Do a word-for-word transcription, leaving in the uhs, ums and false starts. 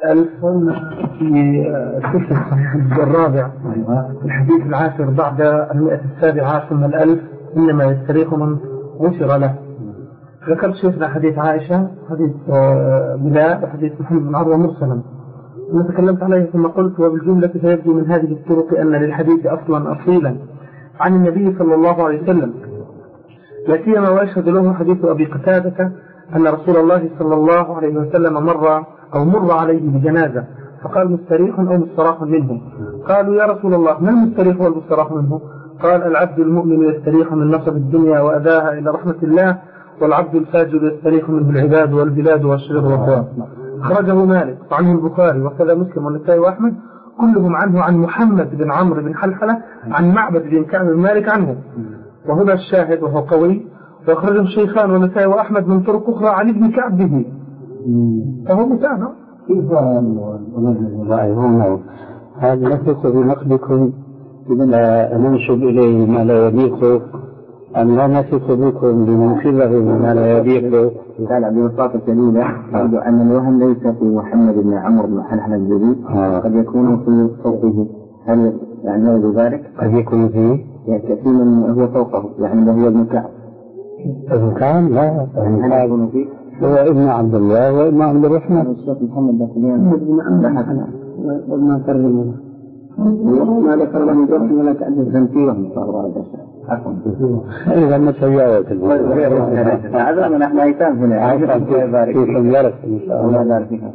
الفن في سلسلة صحيح الرابع الحديث العاشر بعد المئة السابعة عشر من الألف إنما يستريح من غفر له. ذكرت شيخنا حديث عائشة، حديث بلال، وحديث محمد بن عروة مرسلا، أنا تكلمت عليه ثم قلت وبالجملة فيبدو من هذه الطرق أن للحديث أصلا أصيلا عن النبي صلى الله عليه وسلم، لا سيما ويشهد له حديث أبي قتادة أن رسول الله صلى الله عليه وسلم مر أو مر عليه بجنازة فقال مستريح أو مستراح منه. قالوا يا رسول الله ما المستريح والمستراح منه؟ قال العبد المؤمن يستريح من نصب الدنيا وأداها إلى رحمة الله، والعبد الفاجر يستريح منه العباد والبلاد والشرر والدواب. خرجه مالك وعنه البخاري وكذا مسلم والنسائي وأحمد، كلهم عنه عن محمد بن عمرو بن حلحلة عن معبد بن كعب بن مالك عنه، وهنا الشاهد وهو قوي، وأخرجه الشيخان والنسائي وأحمد من طرق أخرى عن ابن كعب به، فهو متابع. كيف ضعيفون هذا نثق بنقدكم إذا ننسب إليه ما لا يليق أم لا نثق بكم بمنسبه ما لا يليق؟ قال ببساطة شديدة أرجو أن الوهم ليس في محمد بن عمرو بن حلحلة الجديد، قد يكون في فوقه. هل يعني ذلك؟ قد يكون فيه يعني كثير من هو فوقه، يعني هو ابن كعب. ابن كعب لا، ابن كعب هو ابن عبد الله وابن عبد الرحمن. الشيخ محمد بن عمرو وما ترجمه ما ذكر له جرح ولا تأدب تنفيرهم صار هذا الشيء. عفوا. إذا ما تجاوز. هذا من إحنا أيتام هنا. عفوا. في في إن شاء الله.